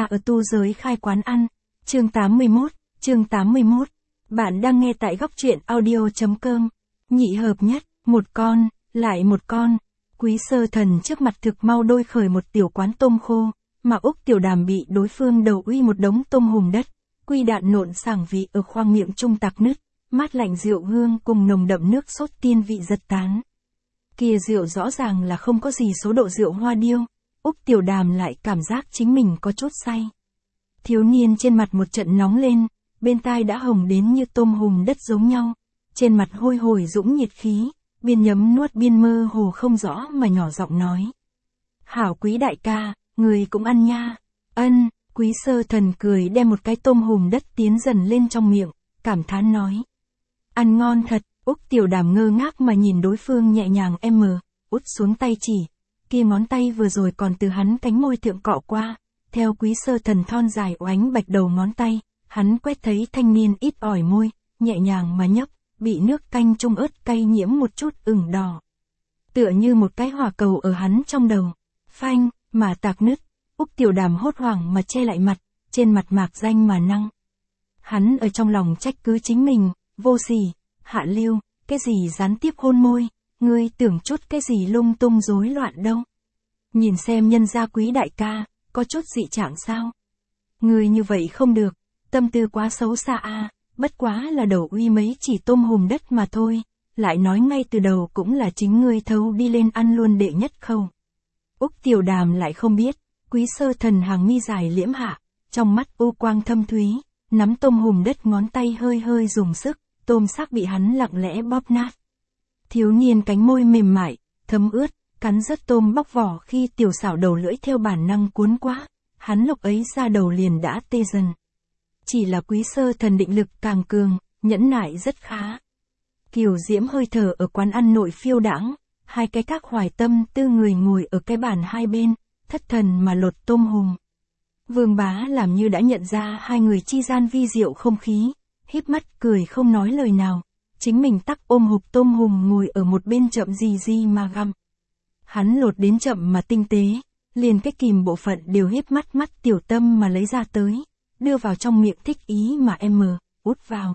ở tu giới khai quán ăn. Chương 81. Bạn đang nghe tại góc truyện audio.com. Nhị hợp nhất, một con, lại một con. Quý Sơ Thần trước mặt thực mau đôi khởi một tiểu quán tôm khô, mà Úc Tiểu Đàm bị đối phương đầu uy một đống tôm hùm đất. Quy đạn nộn sảng vị ở khoang miệng trung tạc nứt, mát lạnh rượu hương cùng nồng đậm nước sốt tiên vị giật tán. Kia rượu rõ ràng là không có gì số độ rượu hoa điêu, Úc Tiểu Đàm lại cảm giác chính mình có chút say. Thiếu niên trên mặt một trận nóng lên, bên tai đã hồng đến như tôm hùm đất giống nhau, trên mặt hôi hổi dũng nhiệt khí, biên nhấm nuốt biên mơ hồ không rõ mà nhỏ giọng nói. Hảo Quý đại ca, người cũng ăn nha. Ân, Quý Sơ Thần cười đem một cái tôm hùm đất tiến dần lên trong miệng, cảm thán nói. Ăn ngon thật, Úc Tiểu Đàm ngơ ngác mà nhìn đối phương nhẹ nhàng út xuống tay chỉ, kia ngón tay vừa rồi còn từ hắn cánh môi thượng cọ qua, theo Quý Sơ Thần thon dài oánh bạch đầu ngón tay, hắn quét thấy thanh niên ít ỏi môi, nhẹ nhàng mà nhấp, bị nước canh trung ớt cay nhiễm một chút ửng đỏ. Tựa như một cái hỏa cầu ở hắn trong đầu, phanh, mà tạc nứt, Úc Tiểu Đàm hốt hoảng mà che lại mặt, trên mặt mạc danh mà năng. Hắn ở trong lòng trách cứ chính mình, vô sỉ, hạ lưu, cái gì gián tiếp hôn môi, ngươi tưởng chút cái gì lung tung rối loạn đâu. Nhìn xem nhân gia Quý đại ca, có chút dị trạng sao? Ngươi như vậy không được, tâm tư quá xấu xa a, bất quá là đầu uy mấy chỉ tôm hùm đất mà thôi, lại nói ngay từ đầu cũng là chính ngươi thấu đi lên ăn luôn đệ nhất khâu. Úc Tiểu Đàm lại không biết, Quý Sơ Thần hàng mi dài liễm hạ, trong mắt u quang thâm thúy, nắm tôm hùm đất ngón tay hơi hơi dùng sức, tôm xác bị hắn lặng lẽ bóp nát. Thiếu niên cánh môi mềm mại, thấm ướt, cắn rớt tôm bóc vỏ khi tiểu xảo đầu lưỡi theo bản năng cuốn quá, hắn lúc ấy ra đầu liền đã tê dần. Chỉ là Quý Sơ Thần định lực càng cường, nhẫn nại rất khá. Kiều diễm hơi thở ở quán ăn nội phiêu đãng, hai cái các hoài tâm tư người ngồi ở cái bàn hai bên, thất thần mà lột tôm hùm. Vương Bá làm như đã nhận ra hai người chi gian vi diệu không khí, híp mắt cười không nói lời nào, chính mình tắc ôm hộp tôm hùm ngồi ở một bên chậm gì mà gặm. Hắn lột đến chậm mà tinh tế, liền cái kìm bộ phận đều híp mắt tiểu tâm mà lấy ra tới, đưa vào trong miệng thích ý mà út vào.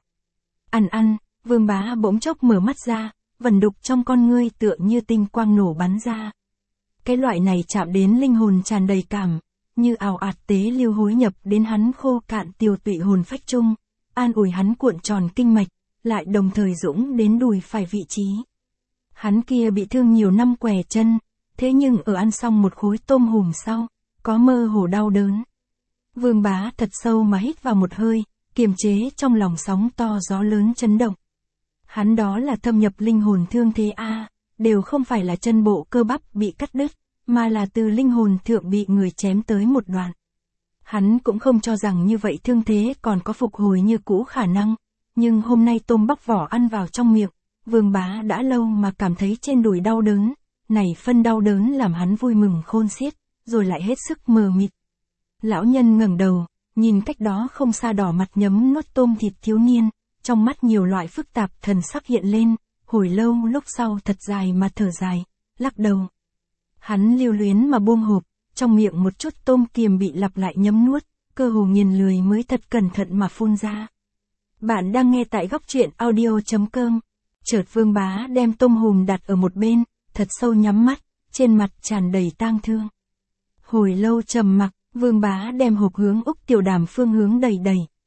Ăn, Vương Bá bỗng chốc mở mắt ra, vẩn đục trong con ngươi tựa như tinh quang nổ bắn ra. Cái loại này chạm đến linh hồn tràn đầy cảm, như ào ạt tế lưu hối nhập đến hắn khô cạn tiêu tụy hồn phách chung, an ủi hắn cuộn tròn kinh mạch, lại đồng thời dũng đến đùi phải vị trí. Hắn kia bị thương nhiều năm què chân, thế nhưng ở ăn xong một khối tôm hùm sau, có mơ hồ đau đớn. Vương Bá thật sâu mà hít vào một hơi, kiềm chế trong lòng sóng to gió lớn chấn động. Hắn đó là thâm nhập linh hồn thương thế đều không phải là chân bộ cơ bắp bị cắt đứt, mà là từ linh hồn thượng bị người chém tới một đoạn. Hắn cũng không cho rằng như vậy thương thế còn có phục hồi như cũ khả năng, nhưng hôm nay tôm bóc vỏ ăn vào trong miệng, Vương Bá đã lâu mà cảm thấy trên đùi đau đớn, này phân đau đớn làm hắn vui mừng khôn xiết, rồi lại hết sức mờ mịt. Lão nhân ngẩng đầu, nhìn cách đó không xa đỏ mặt nhấm nuốt tôm thịt thiếu niên, trong mắt nhiều loại phức tạp thần sắc hiện lên, hồi lâu lúc sau thật dài mà thở dài, lắc đầu. Hắn lưu luyến mà buông hộp, trong miệng một chút tôm kiềm bị lặp lại nhấm nuốt, cơ hồ nghiền lười mới thật cẩn thận mà phun ra. Bạn đang nghe tại góc truyện audio.com. Chợt Vương Bá đem tôm hùm đặt ở một bên, thật sâu nhắm mắt, trên mặt tràn đầy tang thương. Hồi lâu trầm mặc, Vương Bá đem hộp hướng Úc Tiểu Đàm phương hướng đẩy.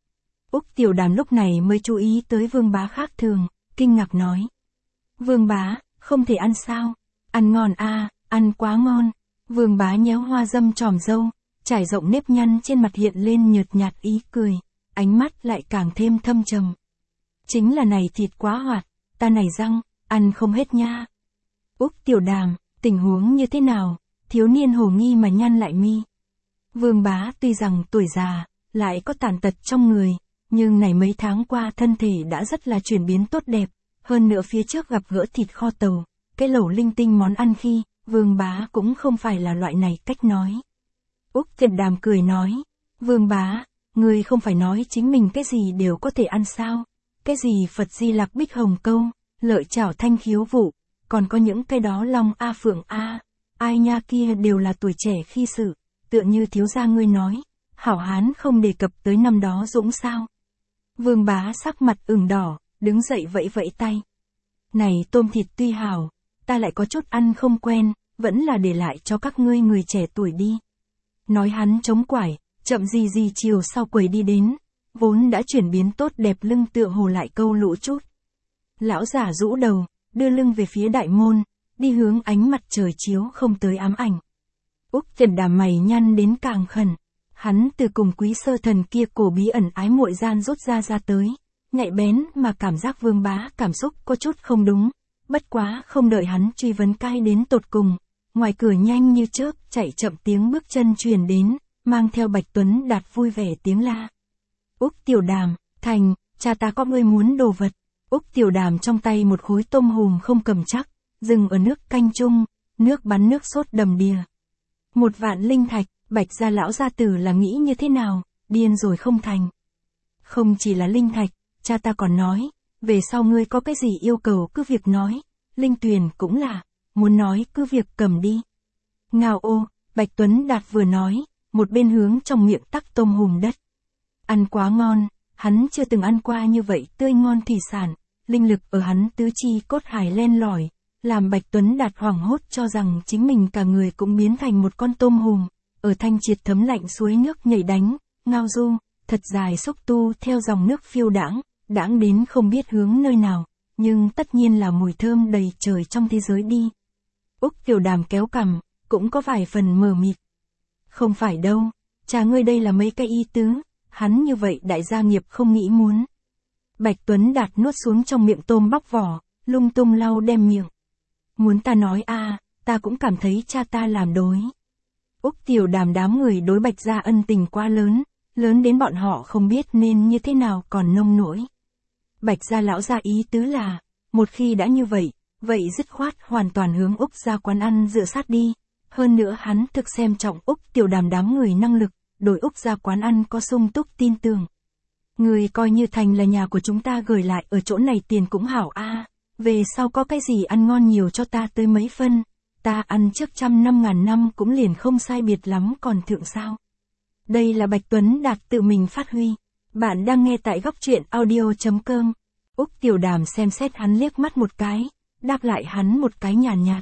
Úc Tiểu Đàm lúc này mới chú ý tới Vương Bá khác thường, kinh ngạc nói. Vương Bá, không thể ăn sao? Ăn ngon ăn quá ngon. Vương Bá nhéo hoa dâm tròm râu, trải rộng nếp nhăn trên mặt hiện lên nhợt nhạt ý cười, ánh mắt lại càng thêm thâm trầm. Chính là này thịt quá hoạt, ta này răng, ăn không hết nha. Úc Tiểu Đàm, tình huống như thế nào? Thiếu niên hồ nghi mà nhăn lại mi. Vương Bá tuy rằng tuổi già, lại có tàn tật trong người, nhưng này mấy tháng qua thân thể đã rất là chuyển biến tốt đẹp, hơn nữa phía trước gặp gỡ thịt kho tàu, cái lẩu linh tinh món ăn khi, Vương Bá cũng không phải là loại này cách nói. Úc Tiểu Đàm cười nói, Vương Bá, ngươi không phải nói chính mình cái gì đều có thể ăn sao, cái gì Phật Di Lặc Bích Hồng Câu, lợi chảo thanh khiếu vụ, còn có những cái đó long phượng ai nha kia đều là tuổi trẻ khi sự, tựa như thiếu gia ngươi nói, hảo hán không đề cập tới năm đó dũng sao. Vương Bá sắc mặt ửng đỏ, đứng dậy vẫy vẫy tay. Này tôm thịt tuy hảo, ta lại có chút ăn không quen, vẫn là để lại cho các ngươi người trẻ tuổi đi. Nói hắn chống quải, chậm gì gì chiều sau quầy đi đến, vốn đã chuyển biến tốt đẹp lưng tựa hồ lại câu lũ chút. Lão giả rũ đầu, đưa lưng về phía đại môn, đi hướng ánh mặt trời chiếu không tới ám ảnh. Úc Tiểu Đàm mày nhăn đến càng khẩn, hắn từ cùng Quý Sơ Thần kia cổ bí ẩn ái muội gian rút ra tới, nhạy bén mà cảm giác Vương Bá cảm xúc có chút không đúng, bất quá không đợi hắn truy vấn cai đến tột cùng, ngoài cửa nhanh như chớp chạy chậm tiếng bước chân truyền đến, mang theo Bạch Tuấn Đạt vui vẻ tiếng la. Úc Tiểu Đàm, Thành, cha ta có ngươi muốn đồ vật. Úc Tiểu Đàm trong tay một khối tôm hùm không cầm chắc, dừng ở nước canh chung, nước bắn nước sốt đầm đìa. 1.000.000 linh thạch, Bạch gia lão gia tử là nghĩ như thế nào, điên rồi không thành. Không chỉ là linh thạch, cha ta còn nói, về sau ngươi có cái gì yêu cầu cứ việc nói, linh tuyền cũng là, muốn nói cứ việc cầm đi. Ngao ô, Bạch Tuấn Đạt vừa nói, một bên hướng trong miệng tắc tôm hùm đất. Ăn quá ngon, hắn chưa từng ăn qua như vậy tươi ngon thủy sản, linh lực ở hắn tứ chi cốt hải len lỏi, làm Bạch Tuấn Đạt hoảng hốt cho rằng chính mình cả người cũng biến thành một con tôm hùm, ở thanh triệt thấm lạnh suối nước nhảy đánh, ngao du, thật dài xúc tu theo dòng nước phiêu đãng đến không biết hướng nơi nào, nhưng tất nhiên là mùi thơm đầy trời trong thế giới đi. Úc Tiểu Đàm kéo cằm, cũng có vài phần mờ mịt. Không phải đâu, cha ngươi đây là mấy cái ý tứ, hắn như vậy đại gia nghiệp không nghĩ muốn. Bạch Tuấn Đạt nuốt xuống trong miệng tôm bóc vỏ, lung tung lau đem miệng. Muốn ta nói ta cũng cảm thấy cha ta làm đối. Úc Tiểu Đàm đám người đối Bạch gia ân tình quá lớn, lớn đến bọn họ không biết nên như thế nào còn nông nổi. Bạch gia lão gia ý tứ là, một khi đã như vậy dứt khoát hoàn toàn hướng Úc gia quán ăn dựa sát đi. Hơn nữa hắn thực xem trọng Úc Tiểu Đàm đám người năng lực, đối Úc gia quán ăn có sung túc tin tưởng. Người coi như Thành là nhà của chúng ta gửi lại ở chỗ này tiền cũng hảo về sau có cái gì ăn ngon nhiều cho ta tới mấy phân, ta ăn trước 100.000 năm cũng liền không sai biệt lắm còn thượng sao. Đây là Bạch Tuấn Đạt tự mình phát huy. Bạn đang nghe tại góc truyện audio.com. Úc Tiểu Đàm xem xét hắn liếc mắt một cái, đáp lại hắn một cái nhàn nhạt.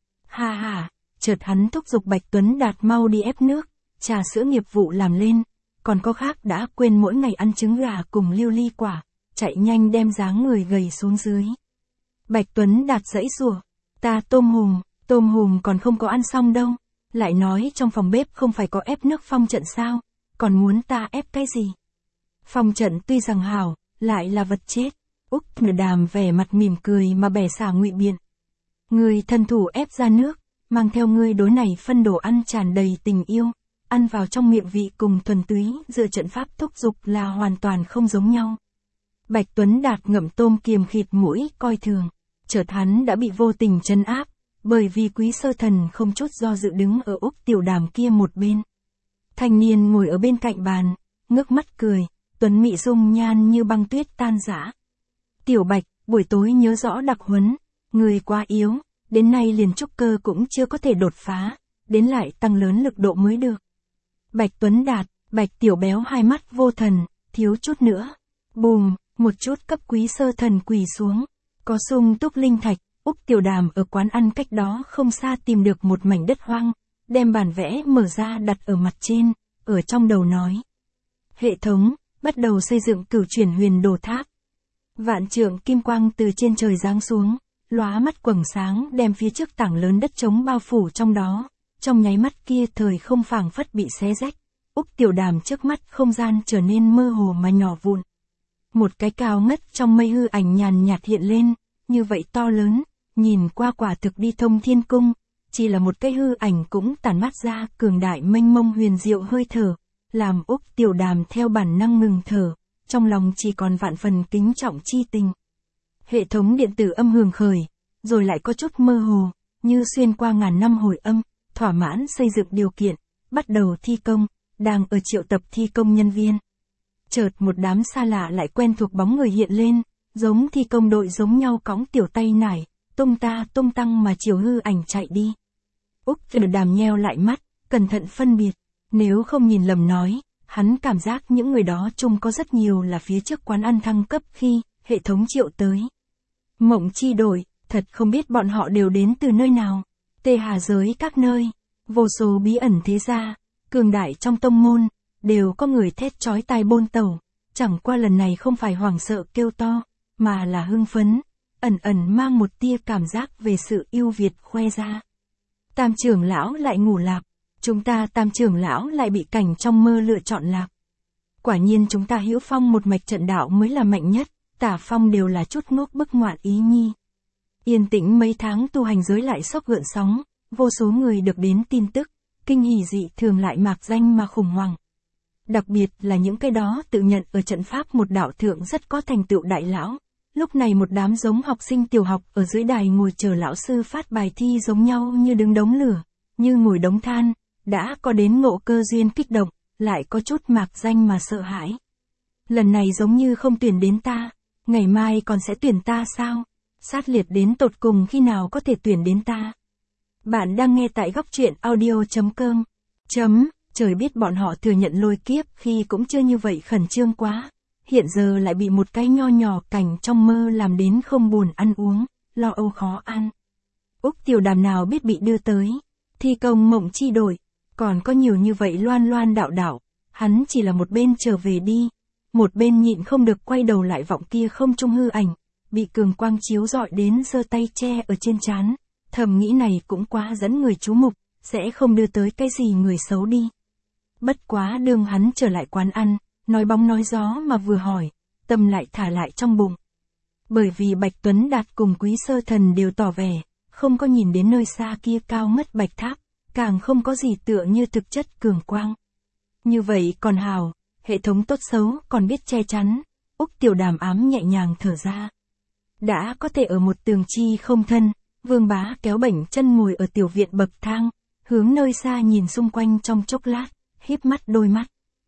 Ha ha, chợt hắn thúc giục Bạch Tuấn Đạt mau đi ép nước, trà sữa nghiệp vụ làm lên, còn có khác đã quên mỗi ngày ăn trứng gà cùng lưu ly quả, chạy nhanh đem dáng người gầy xuống dưới. Bạch Tuấn Đạt giãy giụa, ta tôm hùm còn không có ăn xong đâu, lại nói trong phòng bếp không phải có ép nước phong trận sao, còn muốn ta ép cái gì? Phong trận tuy rằng hảo, lại là vật chết. Úc Tiểu Đàm vẻ mặt mỉm cười mà bẻ xả ngụy biện. Người thân thủ ép ra nước, mang theo ngươi đối này phân đồ ăn tràn đầy tình yêu, ăn vào trong miệng vị cùng thuần túy dựa trận pháp thúc dục là hoàn toàn không giống nhau. Bạch Tuấn Đạt ngậm tôm kiềm khịt mũi coi thường, chợt hắn đã bị vô tình trấn áp, bởi vì Quý Sơ Thần không chút do dự đứng ở Úc Tiểu Đàm kia một bên. Thanh niên ngồi ở bên cạnh bàn, ngước mắt cười, tuấn mỹ dung nhan như băng tuyết tan rã. Tiểu Bạch, buổi tối nhớ rõ đặc huấn, người quá yếu, đến nay liền trúc cơ cũng chưa có thể đột phá, đến lại tăng lớn lực độ mới được. Bạch Tuấn Đạt, Bạch Tiểu Béo hai mắt vô thần, thiếu chút nữa. Bùm, một chút cấp Quý Sơ Thần quỳ xuống, có sung túc linh thạch. Úc Tiểu Đàm ở quán ăn cách đó không xa tìm được một mảnh đất hoang, đem bản vẽ mở ra đặt ở mặt trên, ở trong đầu nói. Hệ thống, bắt đầu xây dựng cửu chuyển huyền đồ tháp. Vạn trượng kim quang từ trên trời giáng xuống, lóa mắt quầng sáng đem phía trước tảng lớn đất trống bao phủ trong đó, trong nháy mắt kia thời không phảng phất bị xé rách. Úc Tiểu Đàm trước mắt không gian trở nên mơ hồ mà nhỏ vụn. Một cái cao ngất trong mây hư ảnh nhàn nhạt hiện lên, như vậy to lớn. Nhìn qua quả thực đi thông thiên cung, chỉ là một cái hư ảnh cũng tản mát ra cường đại mênh mông huyền diệu hơi thở, làm Úc Tiểu Đàm theo bản năng ngừng thở, trong lòng chỉ còn vạn phần kính trọng chi tình. Hệ thống điện tử âm hưởng khởi, rồi lại có chút mơ hồ, như xuyên qua ngàn năm hồi âm, thỏa mãn xây dựng điều kiện, bắt đầu thi công, đang ở triệu tập thi công nhân viên. Chợt một đám xa lạ lại quen thuộc bóng người hiện lên, giống thi công đội giống nhau cõng tiểu tay nải. Tung tăng mà chiều hư ảnh chạy đi. Úc Tiểu Đàm nheo lại mắt, cẩn thận phân biệt, nếu không nhìn lầm nói, hắn cảm giác những người đó chung có rất nhiều là phía trước quán ăn thăng cấp khi hệ thống triệu tới. Mộng chi đổi, thật không biết bọn họ đều đến từ nơi nào. Tê hà giới các nơi, vô số bí ẩn thế gia, cường đại trong tông môn, đều có người thét chói tai bôn tẩu. Chẳng qua lần này không phải hoảng sợ kêu to, mà là hưng phấn, ẩn ẩn mang một tia cảm giác về sự ưu việt khoe ra. Tam trưởng lão lại ngủ lạc, chúng ta tam trưởng lão lại bị cảnh trong mơ lựa chọn lạc. Quả nhiên chúng ta hữu phong một mạch trận đạo mới là mạnh nhất, tả phong đều là chút ngốc bức ngoạn ý nhi. Yên tĩnh mấy tháng tu hành giới lại sốc gợn sóng, vô số người được đến tin tức, kinh hỉ dị thường lại mạc danh mà khủng hoảng. Đặc biệt là những cái đó tự nhận ở trận pháp một đạo thượng rất có thành tựu đại lão. Lúc này một đám giống học sinh tiểu học ở dưới đài ngồi chờ lão sư phát bài thi giống nhau như đứng đống lửa, như ngồi đống than, đã có đến ngộ cơ duyên kích động, lại có chút mạc danh mà sợ hãi. Lần này giống như không tuyển đến ta, ngày mai còn sẽ tuyển ta sao? Sát liệt đến tột cùng khi nào có thể tuyển đến ta? Bạn đang nghe tại góc truyện audio.com. Trời biết bọn họ thừa nhận lôi kiếp khi cũng chưa như vậy khẩn trương quá. Hiện giờ lại bị một cái nho nhỏ cảnh trong mơ làm đến không buồn ăn uống, lo âu khó ăn. Úc Tiểu Đàm nào biết bị đưa tới, thi công mộng chi đổi, còn có nhiều như vậy loan loan đạo đạo, hắn chỉ là một bên trở về đi, một bên nhịn không được quay đầu lại vọng kia không trung hư ảnh, bị cường quang chiếu rọi đến giơ tay che ở trên trán, thầm nghĩ này cũng quá dẫn người chú mục, sẽ không đưa tới cái gì người xấu đi. Bất quá đường hắn trở lại quán ăn, nói bóng nói gió mà vừa hỏi, tâm lại thả lại trong bụng. Bởi vì Bạch Tuấn Đạt cùng Quý Sơ Thần đều tỏ vẻ, không có nhìn đến nơi xa kia cao ngất bạch tháp, càng không có gì tựa như thực chất cường quang. Như vậy còn hào, hệ thống tốt xấu còn biết che chắn, Úc Tiểu Đàm ám nhẹ nhàng thở ra. Đã có thể ở một tường chi không thân, Vương Bá kéo bảnh chân ngồi ở tiểu viện bậc thang, hướng nơi xa nhìn xung quanh trong chốc lát, híp mắt đôi mắt.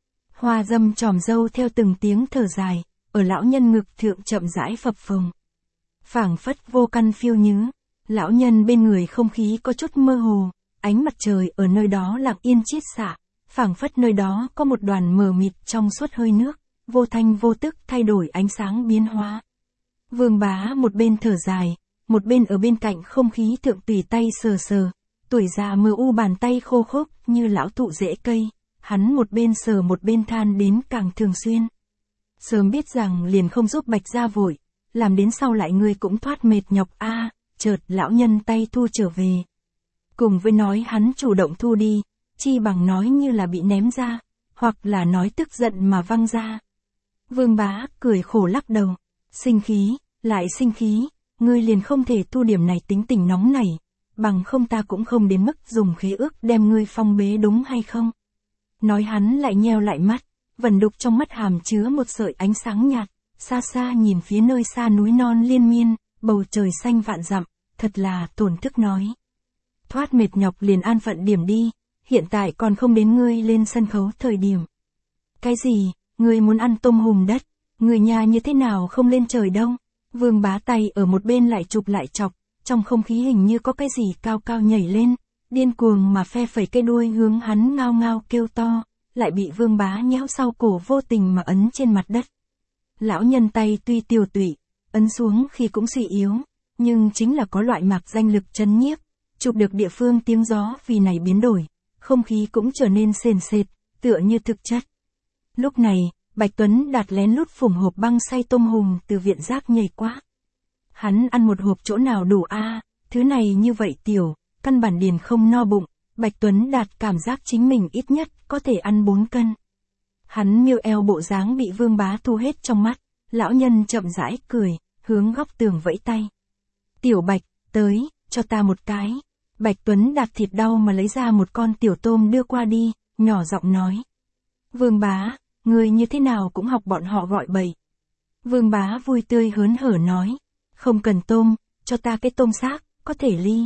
Hoa dâm tròm dâu theo từng tiếng thở dài, ở lão nhân ngực thượng chậm rãi phập phồng. Phảng phất vô căn phiêu nhứ, lão nhân bên người không khí có chút mơ hồ, ánh mặt trời ở nơi đó lặng yên chiết xạ, phảng phất nơi đó có một đoàn mờ mịt trong suốt hơi nước, vô thanh vô tức thay đổi ánh sáng biến hóa. Vương Bá một bên thở dài, một bên ở bên cạnh không khí thượng tùy tay sờ sờ, tuổi già mờ u bàn tay khô khốc như lão thụ rễ cây, hắn một bên sờ một bên than đến càng thường xuyên. Sớm biết rằng liền không giúp Bạch gia vội, làm đến sau lại ngươi cũng thoát mệt nhọc a. Chợt lão nhân tay thu trở về. Cùng với nói hắn chủ động thu đi, chi bằng nói như là bị ném ra, hoặc là nói tức giận mà văng ra. Vương Bá cười khổ lắc đầu, sinh khí, lại sinh khí, ngươi liền không thể thu điểm này tính tình nóng nảy, bằng không ta cũng không đến mức dùng khế ước đem ngươi phong bế đúng hay không? Nói hắn lại nheo lại mắt, vẩn đục trong mắt hàm chứa một sợi ánh sáng nhạt, xa xa nhìn phía nơi xa núi non liên miên, bầu trời xanh vạn dặm, thật là tổn thức nói. Thoát mệt nhọc liền an phận điểm đi, hiện tại còn không đến ngươi lên sân khấu thời điểm. Cái gì, ngươi muốn ăn tôm hùm đất, người nhà như thế nào không lên trời đâu? Vương Bá tay ở một bên lại chụp lại chọc, trong không khí hình như có cái gì cao cao nhảy lên, điên cuồng mà phe phẩy cái đuôi hướng hắn ngao ngao kêu to, lại bị Vương Bá nhéo sau cổ vô tình mà ấn trên mặt đất. Lão nhân tay tuy tiều tụy, ấn xuống khi cũng suy yếu, nhưng chính là có loại mạc danh lực chấn nhiếp, chụp được địa phương tiếng gió vì này biến đổi, không khí cũng trở nên sền sệt, tựa như thực chất. Lúc này, Bạch Tuấn Đạt lén lút phủng hộp băng xay tôm hùm từ viện rác nhảy qua. Hắn ăn một hộp chỗ nào đủ a, thứ này như vậy tiểu, căn bản điền không no bụng, Bạch Tuấn Đạt cảm giác chính mình ít nhất có thể ăn 4 cân. Hắn miêu eo bộ dáng bị Vương Bá thu hết trong mắt, lão nhân chậm rãi cười, hướng góc tường vẫy tay. Tiểu Bạch, tới, cho ta một cái. Bạch Tuấn Đạt thịt đau mà lấy ra một con tiểu tôm đưa qua đi, nhỏ giọng nói. Vương Bá, người như thế nào cũng học bọn họ gọi bậy. Vương Bá vui tươi hớn hở nói. Không cần tôm, cho ta cái tôm xác, có thể ly.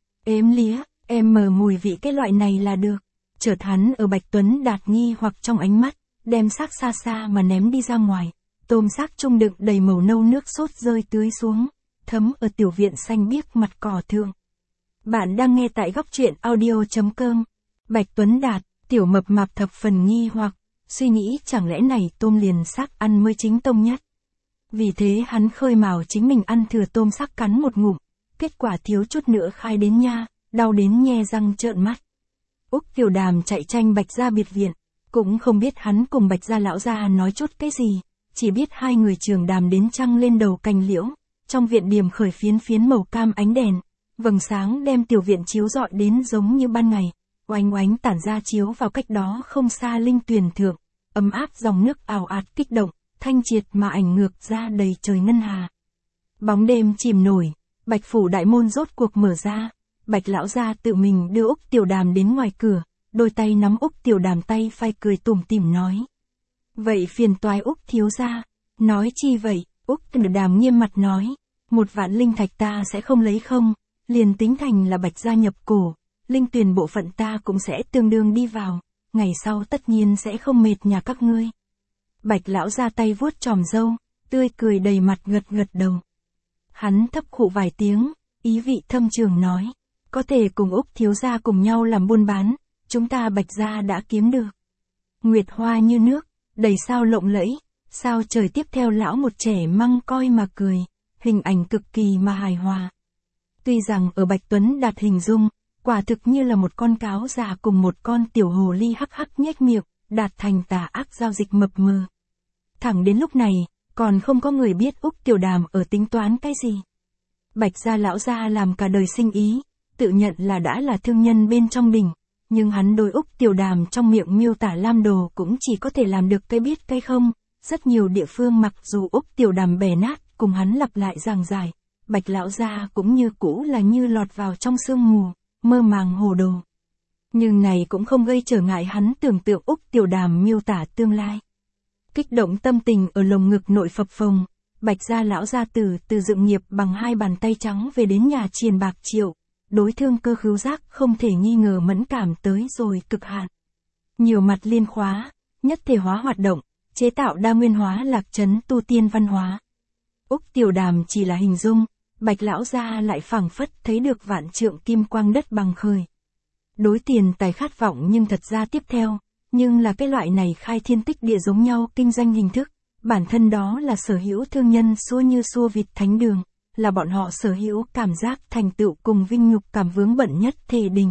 Ếm lía, em mờ mùi vị cái loại này là được. Chợt hắn ở Bạch Tuấn Đạt nghi hoặc trong ánh mắt, đem xác xa xa mà ném đi ra ngoài. Tôm xác trung đựng đầy màu nâu nước sốt rơi tưới xuống, thấm ở tiểu viện xanh biếc mặt cỏ thượng. Bạn đang nghe tại góc truyện audio.com. Bạch Tuấn Đạt, tiểu mập mạp thập phần nghi hoặc, suy nghĩ chẳng lẽ này tôm liền xác ăn mới chính tông nhất. Vì thế hắn khơi mào chính mình ăn thừa tôm xác cắn một ngụm, kết quả thiếu chút nữa khai đến nha, đau đến nhe răng trợn mắt. Úc Tiểu Đàm chạy tranh Bạch Gia biệt viện, cũng không biết hắn cùng Bạch Gia lão gia nói chút cái gì, chỉ biết hai người trường đàm đến trăng lên đầu cành liễu, trong viện điểm khởi phiến phiến màu cam ánh đèn, vầng sáng đem tiểu viện chiếu rọi đến giống như ban ngày, oánh oánh tản ra chiếu vào cách đó không xa linh tuyền thượng, ấm áp dòng nước ào ạt kích động, thanh triệt mà ảnh ngược ra đầy trời ngân hà. Bóng đêm chìm nổi, Bạch phủ đại môn rốt cuộc mở ra, Bạch lão gia tự mình đưa Úc Tiểu Đàm đến ngoài cửa, đôi tay nắm Úc Tiểu Đàm tay phai cười tủm tỉm nói. Vậy phiền toái Úc thiếu gia, nói chi vậy, Úc Tiểu Đàm nghiêm mặt nói, 1 vạn linh thạch ta sẽ không lấy không, liền tính thành là Bạch gia nhập cổ, linh tuyền bộ phận ta cũng sẽ tương đương đi vào, ngày sau tất nhiên sẽ không mệt nhà các ngươi. Bạch lão ra tay vuốt tròm râu, tươi cười đầy mặt gật gật đầu. Hắn thấp khụ vài tiếng, ý vị thâm trường nói, có thể cùng Úc thiếu gia cùng nhau làm buôn bán, chúng ta Bạch gia đã kiếm được. Nguyệt hoa như nước, đầy sao lộng lẫy, sao trời tiếp theo lão một trẻ măng coi mà cười, hình ảnh cực kỳ mà hài hòa. Tuy rằng ở Bạch Tuấn Đạt hình dung, quả thực như là một con cáo già cùng một con tiểu hồ ly hắc hắc nhếch miệng, đạt thành tà ác giao dịch mập mờ. Thẳng đến lúc này, còn không có người biết Úc Tiểu Đàm ở tính toán cái gì. Bạch gia lão gia làm cả đời sinh ý, tự nhận là đã là thương nhân bên trong đỉnh, nhưng hắn đối Úc Tiểu Đàm trong miệng miêu tả lam đồ cũng chỉ có thể làm được cái biết cái không, rất nhiều địa phương mặc dù Úc Tiểu Đàm bẻ nát, cùng hắn lặp lại giảng giải, Bạch lão gia cũng như cũ là như lọt vào trong sương mù, mơ màng hồ đồ. Nhưng này cũng không gây trở ngại hắn tưởng tượng Úc Tiểu Đàm miêu tả tương lai. Kích động tâm tình ở lồng ngực nội phập phồng, Bạch gia lão gia tử từ dựng nghiệp bằng 2 bàn tay trắng về đến nhà triền bạc triệu, đối thương cơ khứu giác không thể nghi ngờ mẫn cảm tới rồi cực hạn. Nhiều mặt liên khóa, nhất thể hóa hoạt động, chế tạo đa nguyên hóa lạc trấn tu tiên văn hóa. Úc Tiểu Đàm chỉ là hình dung, Bạch lão gia lại phảng phất thấy được vạn trượng kim quang đất bằng khởi. Đối tiền tài khát vọng nhưng thật ra tiếp theo, nhưng là cái loại này khai thiên tích địa giống nhau kinh doanh hình thức, bản thân đó là sở hữu thương nhân xua như xua vịt thánh đường, là bọn họ sở hữu cảm giác thành tựu cùng vinh nhục cảm vướng bận nhất thề đình.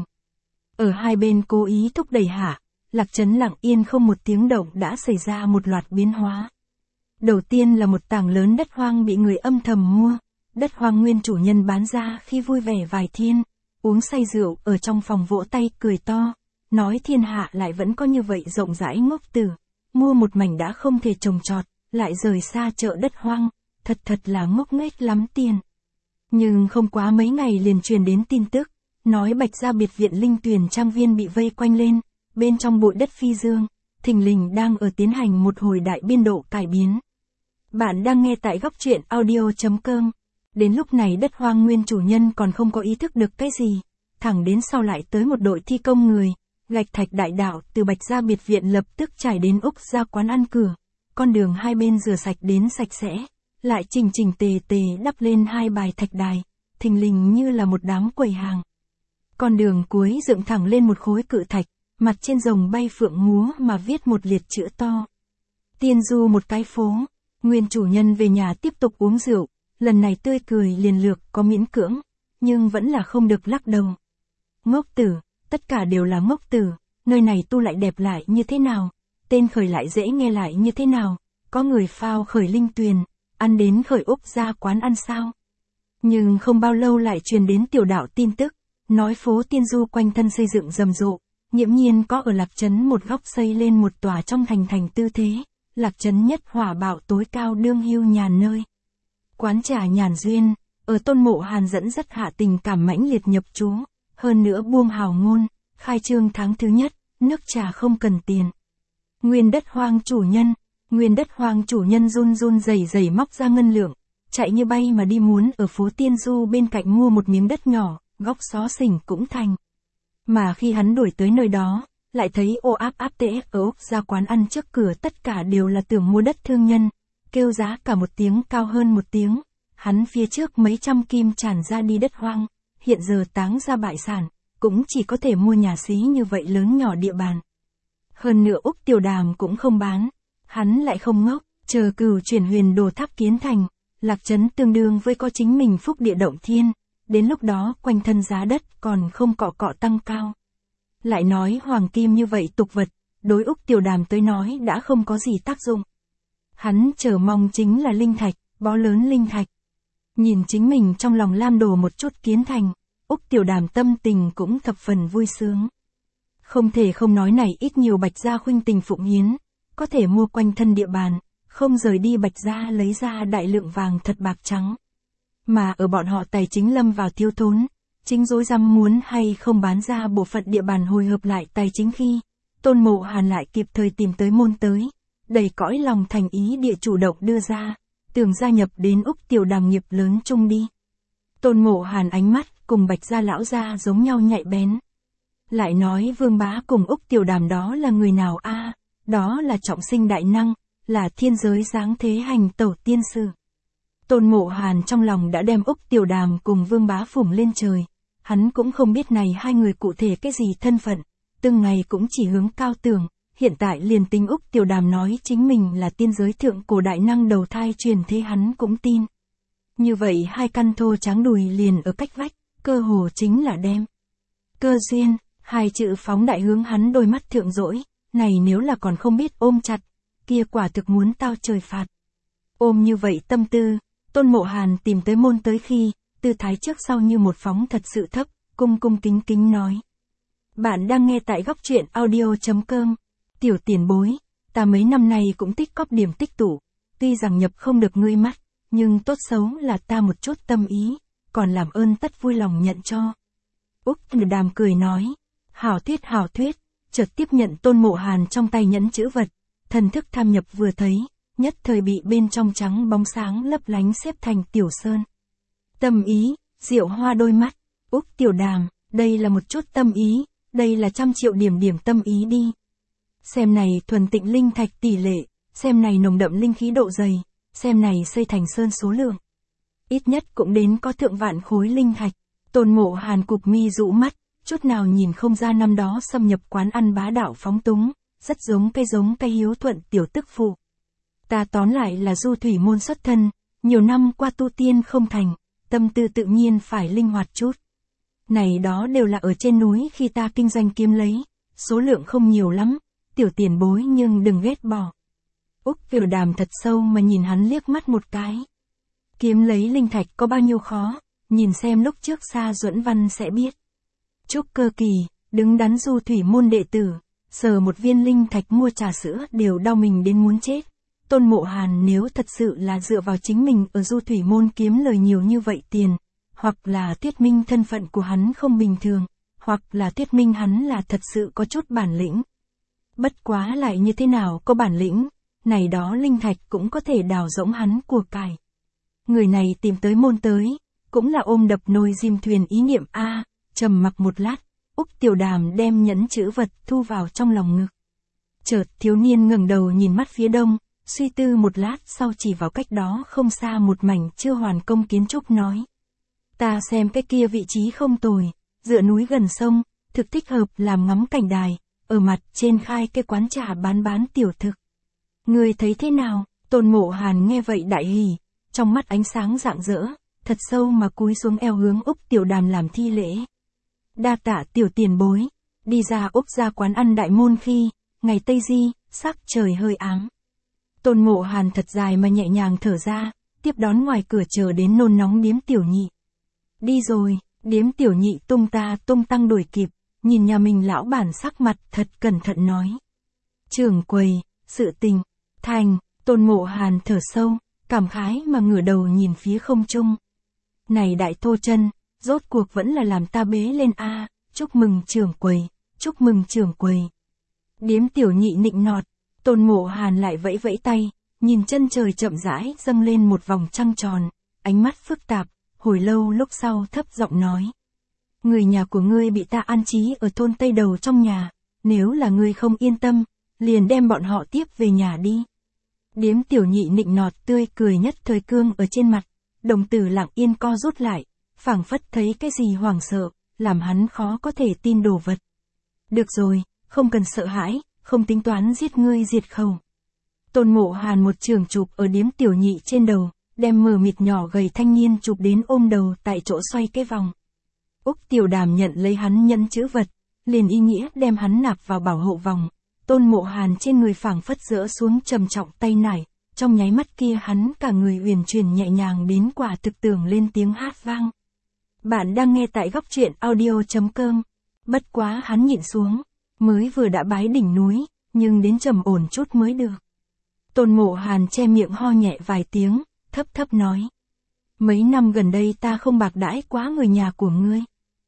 Ở hai bên cố ý thúc đẩy hạ, lạc trấn lặng yên không một tiếng động đã xảy ra một loạt biến hóa. Đầu tiên là một tảng lớn đất hoang bị người âm thầm mua, đất hoang nguyên chủ nhân bán ra khi vui vẻ vài thiên, uống say rượu ở trong phòng vỗ tay cười to, nói thiên hạ lại vẫn có như vậy rộng rãi ngốc tử, mua một mảnh đã không thể trồng trọt, lại rời xa chợ đất hoang, thật là ngốc nghếch lắm tiền. Nhưng không quá mấy ngày liền truyền đến tin tức, nói Bạch gia biệt viện linh tuyền trang viên bị vây quanh lên, bên trong bụi đất phi dương, thình lình đang ở tiến hành một hồi đại biên độ cải biến. Bạn đang nghe tại góc truyện audio.com. Đến lúc này đất hoang nguyên chủ nhân còn không có ý thức được cái gì, thẳng đến sau lại tới một đội thi công người, gạch thạch đại đạo từ Bạch gia biệt viện lập tức trải đến Úc gia quán ăn cửa, con đường hai bên rửa sạch đến sạch sẽ, lại chỉnh chỉnh tề tề đắp lên 2 bài thạch đài, thình lình như là một đám quầy hàng. Con đường cuối dựng thẳng lên một khối cự thạch, mặt trên rồng bay phượng múa mà viết một liệt chữ to. Tiên du một cái phố, nguyên chủ nhân về nhà tiếp tục uống rượu, lần này tươi cười liền lược có miễn cưỡng, nhưng vẫn là không được lắc đầu. Ngốc tử, tất cả đều là ngốc tử, nơi này tu lại đẹp lại như thế nào, tên khởi lại dễ nghe lại như thế nào, có người phao khởi linh tuyền, ăn đến khởi Úc gia quán ăn sao. Nhưng không bao lâu lại truyền đến tiểu đạo tin tức, nói phố Tiên Du quanh thân xây dựng rầm rộ, nghiễm nhiên có ở Lạc Trấn một góc xây lên một tòa trong thành tư thế, Lạc Trấn nhất hỏa bạo tối cao đương hưu nhàn nơi. Quán trà nhàn duyên, ở Tôn Mộ Hàn dẫn dắt hạ tình cảm mãnh liệt nhập trú, hơn nữa buông hào ngôn, khai trương tháng thứ nhất, nước trà không cần tiền. Nguyên đất hoang chủ nhân run run rẩy móc ra ngân lượng, chạy như bay mà đi muốn ở phố Tiên Du bên cạnh mua một miếng đất nhỏ, góc xó xỉnh cũng thành. Mà khi hắn đuổi tới nơi đó, lại thấy ô áp tễ ở Úc gia quán ăn trước cửa tất cả đều là tưởng mua đất thương nhân, kêu giá cả một tiếng cao hơn một tiếng, hắn phía trước mấy trăm kim tràn ra đi đất hoang, hiện giờ táng ra bại sản, cũng chỉ có thể mua nhà xí như vậy lớn nhỏ địa bàn. Hơn nữa Úc Tiểu Đàm cũng không bán. Hắn lại không ngốc, chờ Cửu Chuyển Huyền Đồ Tháp kiến thành, Lạc Trấn tương đương với có chính mình phúc địa động thiên, đến lúc đó quanh thân giá đất còn không cọ cọ tăng cao. Lại nói hoàng kim như vậy tục vật, đối Úc Tiểu Đàm tới nói đã không có gì tác dụng. Hắn chờ mong chính là linh thạch, bó lớn linh thạch. Nhìn chính mình trong lòng Lam Đồ một chút kiến thành, Úc Tiểu Đàm tâm tình cũng thập phần vui sướng. Không thể không nói này ít nhiều Bạch Gia khuynh tình phụng hiến, có thể mua quanh thân địa bàn, không rời đi Bạch Gia lấy ra đại lượng vàng thật bạc trắng. Mà ở bọn họ tài chính lâm vào thiếu thốn, chính rối rắm muốn hay không bán ra bộ phận địa bàn hồi hợp lại tài chính khi, Tôn Mộ Hàn lại kịp thời tìm tới môn tới, đầy cõi lòng thành ý địa chủ động đưa ra, tưởng gia nhập đến Úc Tiểu Đàm nghiệp lớn chung đi. Tôn Mộ Hàn ánh mắt cùng Bạch Gia lão gia giống nhau nhạy bén. Lại nói Vương Bá cùng Úc Tiểu Đàm đó là người nào a? Đó là trọng sinh đại năng, là thiên giới giáng thế hành tẩu tiên sư. Tôn Mộ Hàn trong lòng đã đem Úc Tiểu Đàm cùng Vương Bá phủng lên trời, hắn cũng không biết này hai người cụ thể cái gì thân phận, từng ngày cũng chỉ hướng cao tưởng, hiện tại liền tính Úc Tiểu Đàm nói chính mình là tiên giới thượng cổ đại năng đầu thai truyền thế hắn cũng tin. Như vậy hai căn thô tráng đùi liền ở cách vách, cơ hồ chính là đem. Cơ duyên, hai chữ phóng đại hướng hắn đôi mắt thượng dỗi, này nếu là còn không biết ôm chặt, kia quả thực muốn tao trời phạt. Ôm như vậy tâm tư, Tôn Mộ Hàn tìm tới môn tới khi, tư thái trước sau như một phóng thật sự thấp, cung cung kính kính nói. Bạn đang nghe tại góc truyện audio.com. Tiểu tiền bối, ta mấy năm nay cũng tích cóp điểm tích tụ, tuy rằng nhập không được ngươi mắt, nhưng tốt xấu là ta một chút tâm ý, còn làm ơn tất vui lòng nhận cho. Úc Tiểu Đàm cười nói, hảo thuyết, chợt tiếp nhận Tôn Mộ Hàn trong tay nhẫn chữ vật, thần thức tham nhập vừa thấy, nhất thời bị bên trong trắng bóng sáng lấp lánh xếp thành tiểu sơn. Tâm ý, diệu hoa đôi mắt, Úc Tiểu Đàm, đây là một chút tâm ý, đây là 100 triệu điểm tâm ý đi. Xem này thuần tịnh linh thạch tỷ lệ, xem này nồng đậm linh khí độ dày, xem này xây thành sơn số lượng. Ít nhất cũng đến có thượng vạn khối linh thạch. Tôn Mộ Hàn cụp mi rũ mắt, chút nào nhìn không ra năm đó xâm nhập quán ăn bá đạo phóng túng, rất giống cây hiếu thuận tiểu tức phụ. Ta tóm lại là du thủy môn xuất thân, nhiều năm qua tu tiên không thành, tâm tư tự nhiên phải linh hoạt chút. Này đó đều là ở trên núi khi ta kinh doanh kiếm lấy, số lượng không nhiều lắm, tiểu tiền bối nhưng đừng ghét bỏ. Úc Tiểu Đàm thật sâu mà nhìn hắn liếc mắt một cái. Kiếm lấy linh thạch có bao nhiêu khó, nhìn xem lúc trước Sa Duẫn Văn sẽ biết. Trúc Cơ kỳ, đứng đắn du thủy môn đệ tử, sờ một viên linh thạch mua trà sữa đều đau mình đến muốn chết. Tôn Mộ Hàn nếu thật sự là dựa vào chính mình ở du thủy môn kiếm lời nhiều như vậy tiền, hoặc là thuyết minh thân phận của hắn không bình thường, hoặc là thuyết minh hắn là thật sự có chút bản lĩnh. Bất quá lại như thế nào có bản lĩnh, này đó linh thạch cũng có thể đào rỗng hắn của cải. Người này tìm tới môn tới, cũng là ôm đập nồi diêm thuyền ý niệm trầm mặc một lát, Úc Tiểu Đàm đem nhẫn chữ vật thu vào trong lòng ngực. Chợt thiếu niên ngẩng đầu nhìn mắt phía đông, suy tư một lát sau chỉ vào cách đó không xa một mảnh chưa hoàn công kiến trúc nói. Ta xem cái kia vị trí không tồi, dựa núi gần sông, thực thích hợp làm ngắm cảnh đài, ở mặt trên khai cái quán trà bán tiểu thực. Người thấy thế nào? Tôn Mộ Hàn nghe vậy đại hỉ, trong mắt ánh sáng rạng rỡ, thật sâu mà cúi xuống eo hướng Úc Tiểu Đàm làm thi lễ. Đa tạ tiểu tiền bối, đi ra Úc ra quán ăn đại môn khi, ngày Tây Di, sắc trời hơi ám. Tôn Mộ Hàn thật dài mà nhẹ nhàng thở ra, tiếp đón ngoài cửa chờ đến nôn nóng Điếm Tiểu Nhị. Đi rồi, Điếm Tiểu Nhị tung tăng đuổi kịp, nhìn nhà mình lão bản sắc mặt thật cẩn thận nói. Trưởng quầy, sự tình, thành, Tôn Mộ Hàn thở sâu, cảm khái mà ngửa đầu nhìn phía không trung. Này đại thô chân, rốt cuộc vẫn là làm ta bế lên chúc mừng trưởng quầy, chúc mừng trưởng quầy. Điếm Tiểu Nhị nịnh nọt, Tôn Mộ Hàn lại vẫy vẫy tay, nhìn chân trời chậm rãi dâng lên một vòng trăng tròn, ánh mắt phức tạp, hồi lâu lúc sau thấp giọng nói. Người nhà của ngươi bị ta an trí ở thôn Tây Đầu trong nhà, nếu là ngươi không yên tâm, liền đem bọn họ tiếp về nhà đi. Điếm Tiểu Nhị nịnh nọt tươi cười nhất thời cương ở trên mặt, đồng tử lặng yên co rút lại, phảng phất thấy cái gì hoảng sợ, làm hắn khó có thể tin đồ vật. Được rồi, không cần sợ hãi, không tính toán giết ngươi diệt khẩu. Tôn Mộ Hàn một trường chụp ở điếm tiểu nhị trên đầu, đem mờ mịt nhỏ gầy thanh niên chụp đến ôm đầu tại chỗ xoay cái vòng. Úc Tiểu Đàm nhận lấy hắn nhẫn chữ vật, liền ý nghĩa đem hắn nạp vào bảo hộ vòng. Tôn Mộ Hàn trên người phảng phất dỡ xuống trầm trọng tay nải, trong nháy mắt kia hắn cả người uyển chuyển nhẹ nhàng đến quả thực tưởng lên tiếng hát vang. Bạn đang nghe tại góc truyện audio.com. Bất quá hắn nhịn xuống, mới vừa đã bái đỉnh núi, nhưng đến trầm ổn chút mới được. Tôn Mộ Hàn che miệng ho nhẹ vài tiếng, thấp thấp nói. Mấy năm gần đây ta không bạc đãi quá người nhà của ngươi.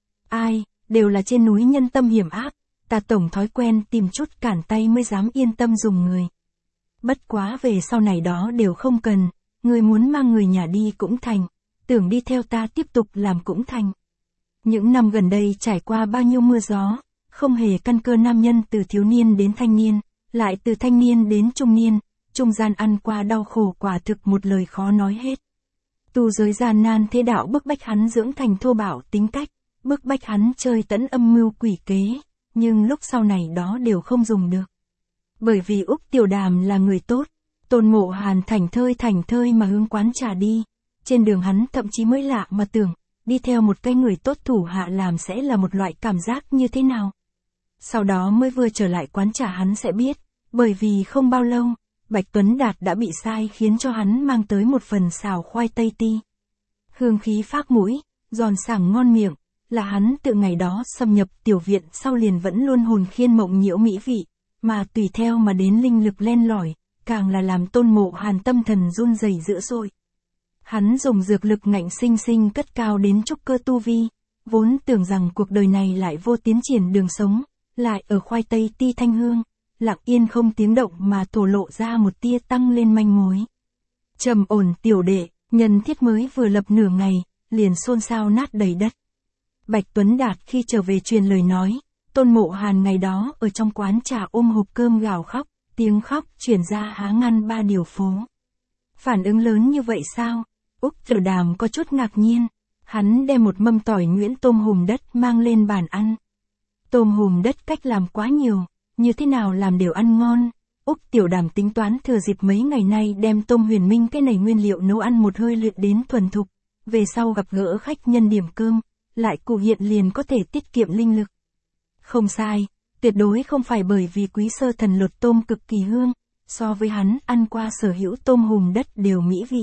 Ai, đều là trên núi nhân tâm hiểm ác, ta tổng thói quen tìm chút cản tay mới dám yên tâm dùng người. Bất quá về sau này đó đều không cần, ngươi muốn mang người nhà đi cũng thành, tưởng đi theo ta tiếp tục làm cũng thành. Những năm gần đây trải qua bao nhiêu mưa gió, không hề căn cơ nam nhân từ thiếu niên đến thanh niên, lại từ thanh niên đến trung niên, trung gian ăn qua đau khổ quả thực một lời khó nói hết. Tu giới gian nan thế đạo bức bách hắn dưỡng thành thô bạo tính cách, bức bách hắn chơi tẫn âm mưu quỷ kế, nhưng lúc sau này đó đều không dùng được. Bởi vì Úc Tiểu Đàm là người tốt, Tôn Mộ Hàn thảnh thơi mà hướng quán trà đi, trên đường hắn thậm chí mới lạ mà tưởng, đi theo một cái người tốt thủ hạ làm sẽ là một loại cảm giác như thế nào. Sau đó mới vừa trở lại quán trà hắn sẽ biết, bởi vì không bao lâu, Bạch Tuấn Đạt đã bị sai khiến cho hắn mang tới một phần xào khoai tây ti. Hương khí phác mũi, giòn sảng ngon miệng, là hắn từ ngày đó xâm nhập tiểu viện sau liền vẫn luôn hồn khiên mộng nhiễu mỹ vị, mà tùy theo mà đến linh lực len lỏi, càng là làm Tôn Mộ Hàn tâm thần run rẩy dữ dội. Hắn dùng dược lực ngạnh sinh sinh cất cao đến trúc cơ tu vi, vốn tưởng rằng cuộc đời này lại vô tiến triển đường sống, lại ở khoai tây ti thanh hương, lặng yên không tiếng động mà thổ lộ ra một tia tăng lên manh mối. Trầm ổn tiểu đệ, nhân thiết mới vừa lập nửa ngày, liền xôn xao nát đầy đất. Bạch Tuấn Đạt khi trở về truyền lời nói, Tôn Mộ Hàn ngày đó ở trong quán trà ôm hộp cơm gào khóc, tiếng khóc truyền ra há ngăn ba điều phố. Phản ứng lớn như vậy sao? Úc Tiểu Đàm có chút ngạc nhiên, hắn đem một mâm tỏi nhuyễn tôm hùm đất mang lên bàn ăn. Tôm hùm đất cách làm quá nhiều, như thế nào làm đều ăn ngon. Úc Tiểu Đàm tính toán thừa dịp mấy ngày nay đem tôm huyền minh cái này nguyên liệu nấu ăn một hơi luyện đến thuần thục, về sau gặp gỡ khách nhân điểm cơm, lại cụ hiện liền có thể tiết kiệm linh lực. Không sai, tuyệt đối không phải bởi vì Quý Sơ Thần lột tôm cực kỳ hương, so với hắn ăn qua sở hữu tôm hùm đất đều mỹ vị.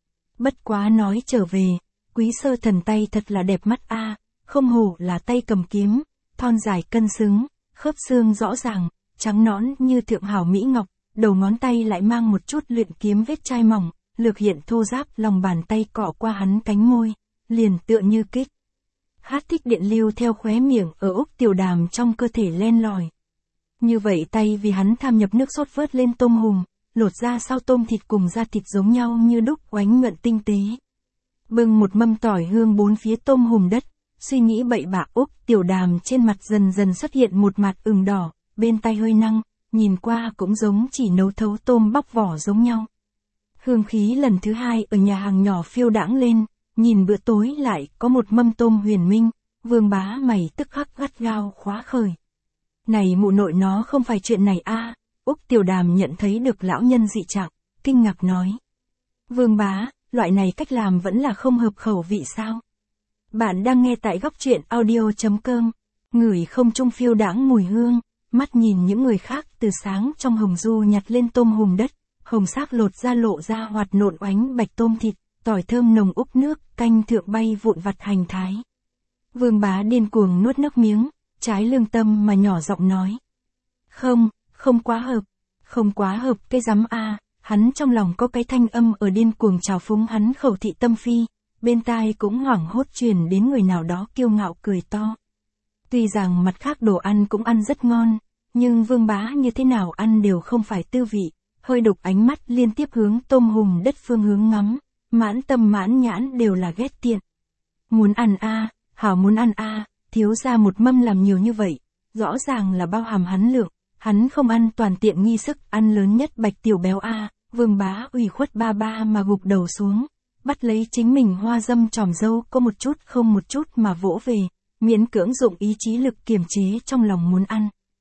Bất quá nói trở về, Quý Sơ Thần tay thật là đẹp mắt a, không hổ là tay cầm kiếm, thon dài cân xứng, khớp xương rõ ràng, trắng nõn như thượng hảo mỹ ngọc, đầu ngón tay lại mang một chút luyện kiếm vết chai mỏng, lược hiện thô ráp, lòng bàn tay cọ qua hắn cánh môi, liền tựa như kích. Hát thích điện lưu theo khóe miệng ở Úc Tiểu Đàm trong cơ thể len lỏi. Như vậy tay vì hắn tham nhập nước sốt vớt lên tôm hùm, lột ra sau tôm thịt cùng da thịt giống nhau như đúc oánh nhuận tinh tế. Bưng một mâm tỏi hương bốn phía tôm hùm đất, suy nghĩ bậy bạ Úc Tiểu Đàm trên mặt dần dần xuất hiện một mặt ửng đỏ, bên tai hơi năng, nhìn qua cũng giống chỉ nấu thấu tôm bóc vỏ giống nhau. Hương khí lần thứ hai ở nhà hàng nhỏ phiêu đãng lên, nhìn bữa tối lại có một mâm tôm huyền minh, Vương Bá mày tức khắc gắt gao khóa khởi. Này mụ nội nó không phải chuyện này a. Úc Tiểu Đàm nhận thấy được lão nhân dị trạng, kinh ngạc nói. Vương Bá, loại này cách làm vẫn là không hợp khẩu vị sao? Bạn đang nghe tại góc truyện audio.com, ngửi không trung phiêu đãng mùi hương, mắt nhìn những người khác từ sáng trong hồng du nhặt lên tôm hùm đất, hồng xác lột ra lộ ra hoạt nộn oánh bạch tôm thịt, tỏi thơm nồng úp nước, canh thượng bay vụn vặt hành thái. Vương Bá điên cuồng nuốt nước miếng, trái lương tâm mà nhỏ giọng nói. Không quá hợp cái rắm a. Hắn trong lòng có cái thanh âm ở điên cuồng trào phúng hắn khẩu thị tâm phi, bên tai cũng hoảng hốt truyền đến người nào đó kiêu ngạo cười to. Tuy rằng mặt khác đồ ăn cũng ăn rất ngon, nhưng Vương Bá như thế nào ăn đều không phải tư vị, hơi đục ánh mắt liên tiếp hướng tôm hùm đất phương hướng ngắm, mãn tâm mãn nhãn đều là ghét tiện. Muốn ăn a, hảo muốn ăn a, thiếu ra một mâm làm nhiều như vậy, rõ ràng là bao hàm hắn lượng, hắn không ăn toàn tiện nghi sức ăn lớn nhất bạch tiểu béo a. Vương Bá ủy khuất ba mà gục đầu xuống, bắt lấy chính mình hoa dâm tròm dâu có một chút không một chút mà vỗ về, miễn cưỡng dụng ý chí lực kiềm chế trong lòng muốn ăn.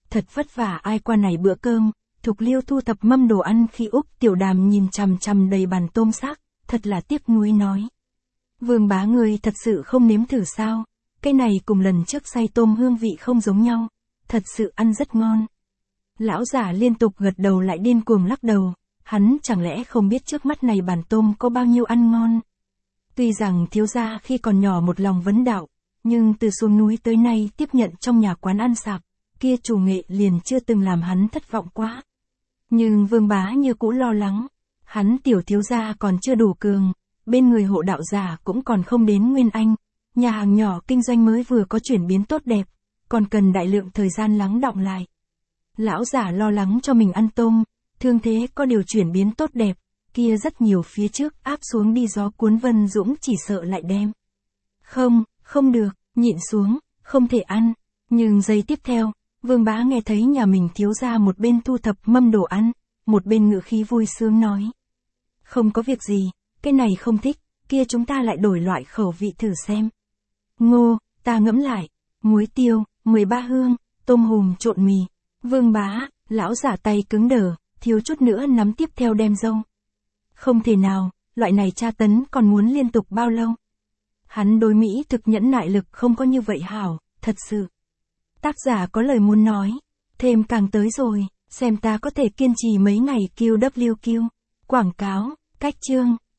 thật vất vả ai qua này bữa cơm, Thục Liêu thu thập mâm đồ ăn khi Úc Tiểu Đàm nhìn chằm chằm đầy bàn tôm xác, thật là tiếc nuối nói. Vương bá người thật sự không nếm thử sao, cái này cùng lần trước xay tôm hương vị không giống nhau, thật sự ăn rất ngon. Lão giả liên tục gật đầu lại điên cuồng lắc đầu, hắn chẳng lẽ không biết trước mắt này bàn tôm có bao nhiêu ăn ngon. Tuy rằng thiếu gia khi còn nhỏ một lòng vấn đạo, nhưng từ xuống núi tới nay tiếp nhận trong nhà quán ăn sạp, kia chủ nghệ liền chưa từng làm hắn thất vọng quá. Nhưng Vương bá như cũ lo lắng, hắn tiểu thiếu gia còn chưa đủ cường, bên người hộ đạo giả cũng còn không đến Nguyên Anh, nhà hàng nhỏ kinh doanh mới vừa có chuyển biến tốt đẹp, còn cần đại lượng thời gian lắng đọng lại. Lão giả lo lắng cho mình ăn tôm, thương thế có điều chuyển biến tốt đẹp, kia rất nhiều phía trước áp xuống đi gió cuốn Vân Dũng chỉ sợ lại đem. Không được, nhịn xuống, không thể ăn. Nhưng giây tiếp theo, Vương bá nghe thấy nhà mình thiếu gia một bên thu thập mâm đồ ăn, một bên ngự khí vui sướng nói. Không có việc gì, cái này không thích, kia chúng ta lại đổi loại khẩu vị thử xem. Ngô, ta ngẫm lại, muối tiêu, 13 hương, tôm hùm trộn mì. Vương bá, lão giả tay cứng đờ, thiếu chút nữa nắm tiếp theo đem dâu. Không thể nào, loại này tra tấn còn muốn liên tục bao lâu? Hắn đối Mỹ thực nhẫn nại lực không có như vậy hảo, thật sự. Tác giả có lời muốn nói, thêm càng tới rồi, xem ta có thể kiên trì mấy ngày QWQ. Quảng cáo, cách chương.